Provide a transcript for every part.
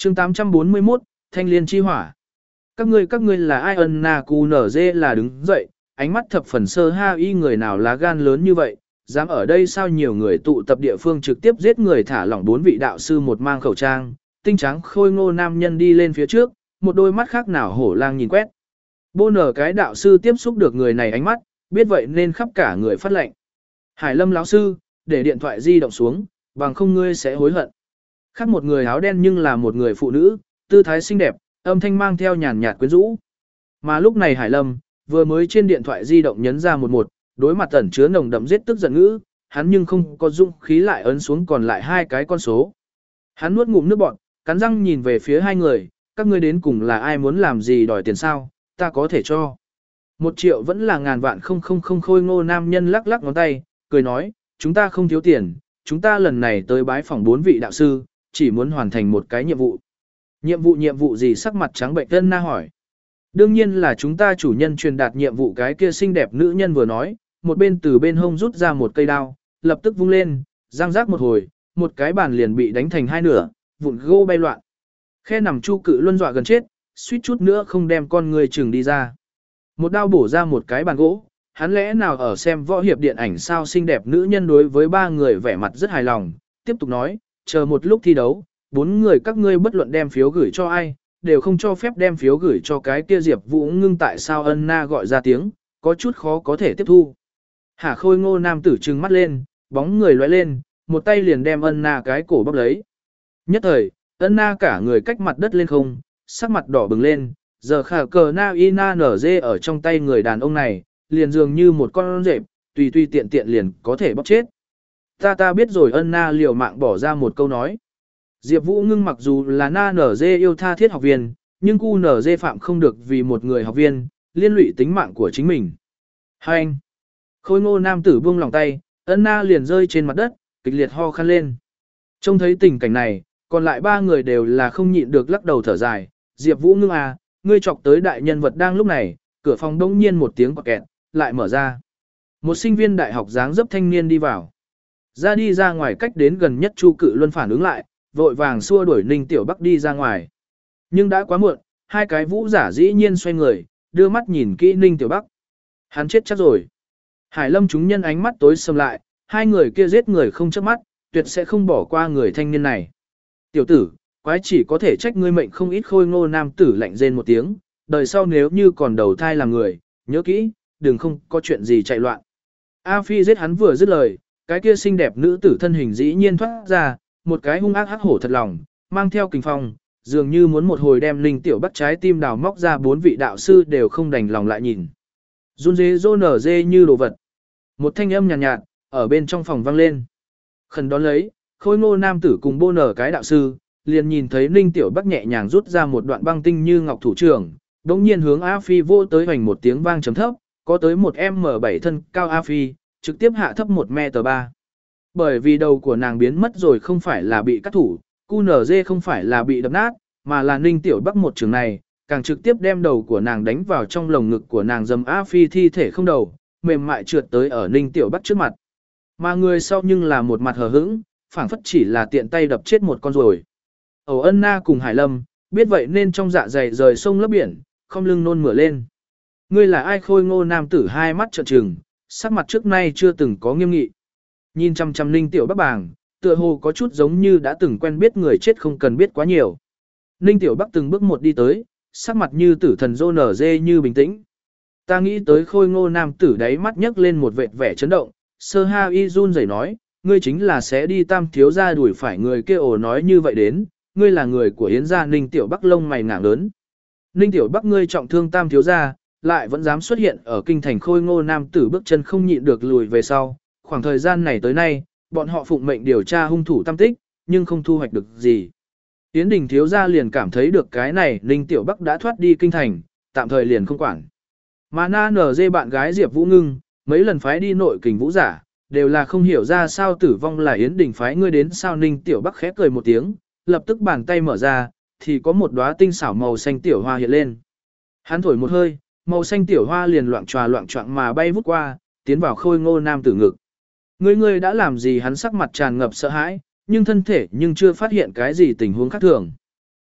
chương 841, Thanh Liên chi hỏa. Các ngươi là ai? Ân Na Cu Nở Dê là đứng dậy, ánh mắt thập phần sơ ha y, người nào lá gan lớn như vậy, dám ở đây sao nhiều người tụ tập địa phương trực tiếp giết người, thả lỏng 4 vị đạo sư, một mang khẩu trang, tinh trắng khôi ngô nam nhân đi lên phía trước, một đôi mắt khác nào hổ lang nhìn quét. Bô nở cái đạo sư tiếp xúc được người này ánh mắt, biết vậy nên khắp cả người phát lệnh. Hải Lâm lão sư, để điện thoại di động xuống, bằng không ngươi sẽ hối hận. Khác một người áo đen nhưng là một người phụ nữ, tư thái xinh đẹp, âm thanh mang theo nhàn nhạt quyến rũ. Mà lúc này Hải Lâm vừa mới trên điện thoại di động nhấn ra 11, đối mặt ẩn chứa nồng đậm giết tức giận ngữ, hắn nhưng không có dũng khí lại ấn xuống còn lại 2 cái con số. Hắn nuốt ngụm nước bọt, cắn răng nhìn về phía 2 người, các ngươi đến cùng là ai, muốn làm gì, đòi tiền sao, ta có thể cho. 1 triệu vẫn là ngàn vạn không. Khôi ngô nam nhân lắc lắc ngón tay, cười nói, chúng ta không thiếu tiền, chúng ta lần này tới bái phỏng 4 vị đạo sư, chỉ muốn hoàn thành một cái nhiệm vụ. Nhiệm vụ gì? Sắc mặt trắng bệnh Ân Na hỏi. Đương nhiên là chúng ta chủ nhân truyền đạt nhiệm vụ. Cái kia xinh đẹp nữ nhân vừa nói, một bên từ bên hông rút ra một cây đao, lập tức vung lên, răng rác một hồi, một cái bàn liền bị đánh thành 2 nửa, vụn gỗ bay loạn. Khe nằm Chu Cự Luân dọa gần chết, suýt chút nữa không đem con người chừng đi ra. Một đao bổ ra một cái bàn gỗ, hắn lẽ nào ở xem võ hiệp điện ảnh sao? Xinh đẹp nữ nhân đối với 3 người vẻ mặt rất hài lòng, tiếp tục nói, chờ một lúc thi đấu, 4 người các ngươi bất luận đem phiếu gửi cho ai, đều không cho phép đem phiếu gửi cho cái kia Diệp Vũ Ngưng. Tại sao? Ân Na gọi ra tiếng, có chút khó có thể tiếp thu. Hà khôi ngô nam tử trừng mắt lên, bóng người lóe lên, một tay liền đem Ân Na cái cổ bóp lấy. Nhất thời, Ân Na cả người cách mặt đất lên không, sắc mặt đỏ bừng lên, giờ khả cờ na y na nở dê ở trong tay người đàn ông này, liền dường như một con rệp, tùy tiện liền có thể bóp chết. Ta biết rồi. Ân Na liều mạng bỏ ra một câu nói. Diệp Vũ Ngưng mặc dù là na nở dê yêu tha thiết học viên, nhưng cu nở dê phạm không được vì một người học viên, liên lụy tính mạng của chính mình. Hai anh. Khôi ngô nam tử buông lòng tay, Ân Na liền rơi trên mặt đất, kịch liệt ho khan lên. Trông thấy tình cảnh này, còn lại 3 người đều là không nhịn được lắc đầu thở dài. Diệp Vũ Ngưng à, ngươi chọc tới đại nhân vật. Đang lúc này, cửa phòng đông nhiên một tiếng quạt kẹt, lại mở ra. Một sinh viên đại học dáng dấp thanh niên đi vào. Đi ra ngoài cách đến gần nhất Chu Cự Luân phản ứng lại, vội vàng xua đuổi Ninh Tiểu Bắc đi ra ngoài. Nhưng đã quá muộn, 2 cái vũ giả dĩ nhiên xoay người, đưa mắt nhìn kỹ Ninh Tiểu Bắc. Hắn chết chắc rồi. Hải Lâm chúng nhân ánh mắt tối sầm lại, 2 người kia giết người không chớp mắt, tuyệt sẽ không bỏ qua người thanh niên này. Tiểu tử, quái chỉ có thể trách ngươi mệnh không ít. Khôi ngô nam tử lạnh rên một tiếng, đời sau nếu như còn đầu thai làm người, nhớ kỹ, đừng không có chuyện gì chạy loạn. A Phi giết hắn vừa dứt lời, cái kia xinh đẹp nữ tử thân hình dĩ nhiên thoát ra, một cái hung ác hắc hổ thật lòng, mang theo kình phong, dường như muốn một hồi đem Ninh Tiểu Bắc trái tim đào móc ra. 4 vị đạo sư đều không đành lòng lại nhìn. Run dế rô nở dê như đồ vật. Một thanh âm nhàn nhạt, ở bên trong phòng vang lên. Khẩn đón lấy, khôi ngô nam tử cùng bô nở cái đạo sư, liền nhìn thấy Ninh Tiểu Bắc nhẹ nhàng rút ra một đoạn băng tinh như ngọc thủ trưởng, đống nhiên hướng A Phi vô tới, hoành một tiếng vang trầm thấp, có tới một M7 thân cao A Phi, trực tiếp hạ thấp 1m3. Bởi vì đầu của nàng biến mất rồi, không phải là bị cắt thủ, QNZ không phải là bị đập nát, mà là Ninh Tiểu Bắc một trường này, càng trực tiếp đem đầu của nàng đánh vào trong lồng ngực của nàng. Dầm A Phi thi thể không đầu, mềm mại trượt tới ở Ninh Tiểu Bắc trước mặt. Mà người sau nhưng là một mặt hờ hững, phảng phất chỉ là tiện tay đập chết một con ruồi. Âu Ân Na cùng Hải Lâm, biết vậy nên trong dạ dày rời sông lấp biển, không lưng nôn mửa lên. Ngươi là ai? Khôi ngô nam tử 2 mắt trợn trừng, sắc mặt trước nay chưa từng có nghiêm nghị. Nhìn chăm chăm Ninh Tiểu Bắc bàng, tựa hồ có chút giống như đã từng quen biết người chết không cần biết quá nhiều. Ninh Tiểu Bắc từng bước một đi tới, sắc mặt như tử thần rô nở dê như bình tĩnh. Ta nghĩ tới. Khôi ngô nam tử đáy mắt nhấc lên một vệt vẻ chấn động, sơ ha y run rẩy nói, ngươi chính là sẽ đi Tam thiếu gia đuổi phải người kia. Ồ, nói như vậy đến, ngươi là người của Yến gia. Ninh Tiểu Bắc lông mày ngảng lớn. Ninh Tiểu Bắc, ngươi trọng thương Tam thiếu gia, lại vẫn dám xuất hiện ở kinh thành. Khôi ngô nam tử bước chân không nhịn được lùi về sau. Khoảng thời gian này tới nay, bọn họ phụng mệnh điều tra hung thủ tam tích, nhưng không thu hoạch được gì. Yến Đình thiếu gia liền cảm thấy được cái này Ninh Tiểu Bắc đã thoát đi kinh thành, tạm thời liền không quản. Mà na nở dê bạn gái Diệp Vũ Ngưng, mấy lần phái đi nội kình vũ giả, đều là không hiểu ra sao tử vong là Yến Đình phái ngươi đến sao. Ninh Tiểu Bắc khẽ cười một tiếng, lập tức bàn tay mở ra, thì có một đóa tinh xảo màu xanh tiểu hoa hiện lên. Hắn thổi một hơi, màu xanh tiểu hoa liền loạng choạng mà bay vút qua, tiến vào khôi ngô nam tử ngực. Ngươi đã làm gì? Hắn sắc mặt tràn ngập sợ hãi, nhưng thân thể nhưng chưa phát hiện cái gì tình huống khác thường.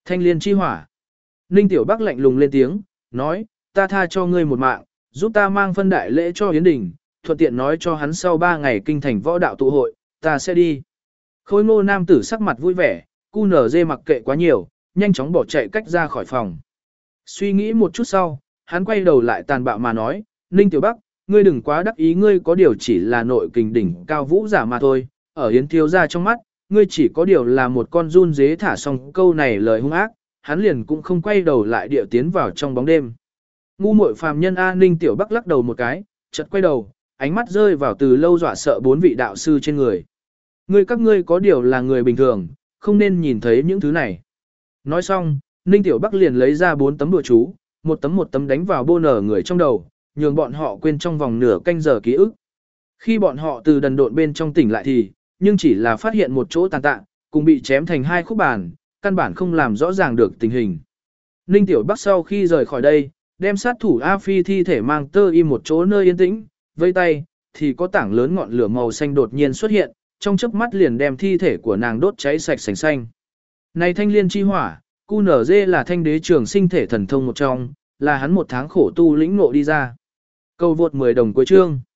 Thanh liên chi hỏa. Ninh Tiểu Bắc lạnh lùng lên tiếng, nói, ta tha cho ngươi một mạng, giúp ta mang phân đại lễ cho Yến Đình, thuận tiện nói cho hắn sau 3 ngày kinh thành võ đạo tụ hội, ta sẽ đi. Khôi ngô nam tử sắc mặt vui vẻ, QNZ mặc kệ quá nhiều, nhanh chóng bỏ chạy cách ra khỏi phòng. Suy nghĩ một chút sau, hắn quay đầu lại tàn bạo mà nói, Ninh Tiểu Bắc, ngươi đừng quá đắc ý, ngươi có điều chỉ là nội kình đỉnh cao vũ giả mà thôi, ở Yến thiếu gia trong mắt, ngươi chỉ có điều là một con run dế. Thả xong câu này lời hung ác, hắn liền cũng không quay đầu lại điệu tiến vào trong bóng đêm. Ngu muội phàm nhân A. Ninh Tiểu Bắc lắc đầu một cái, chợt quay đầu, ánh mắt rơi vào từ lâu dọa sợ 4 vị đạo sư trên người. Các ngươi có điều là người bình thường, không nên nhìn thấy những thứ này. Nói xong, Ninh Tiểu Bắc liền lấy ra 4 tấm đùa chú, một tấm đánh vào bô nở người trong đầu, nhường bọn họ quên trong vòng nửa canh giờ ký ức. Khi bọn họ từ đần độn bên trong tỉnh lại thì, nhưng chỉ là phát hiện một chỗ tàn tạ, cùng bị chém thành 2 khúc bàn, căn bản không làm rõ ràng được tình hình. Ninh Tiểu Bắc sau khi rời khỏi đây, đem sát thủ A Phi thi thể mang tơ im một chỗ nơi yên tĩnh, vây tay, thì có tảng lớn ngọn lửa màu xanh đột nhiên xuất hiện, trong chớp mắt liền đem thi thể của nàng đốt cháy sạch sành xanh. Này thanh liên chi hỏa, QNZ là thanh đế trường sinh thể thần thông một trong, là hắn 1 tháng khổ tu lĩnh ngộ đi ra. Câu vượt 10 đồng cuối chương.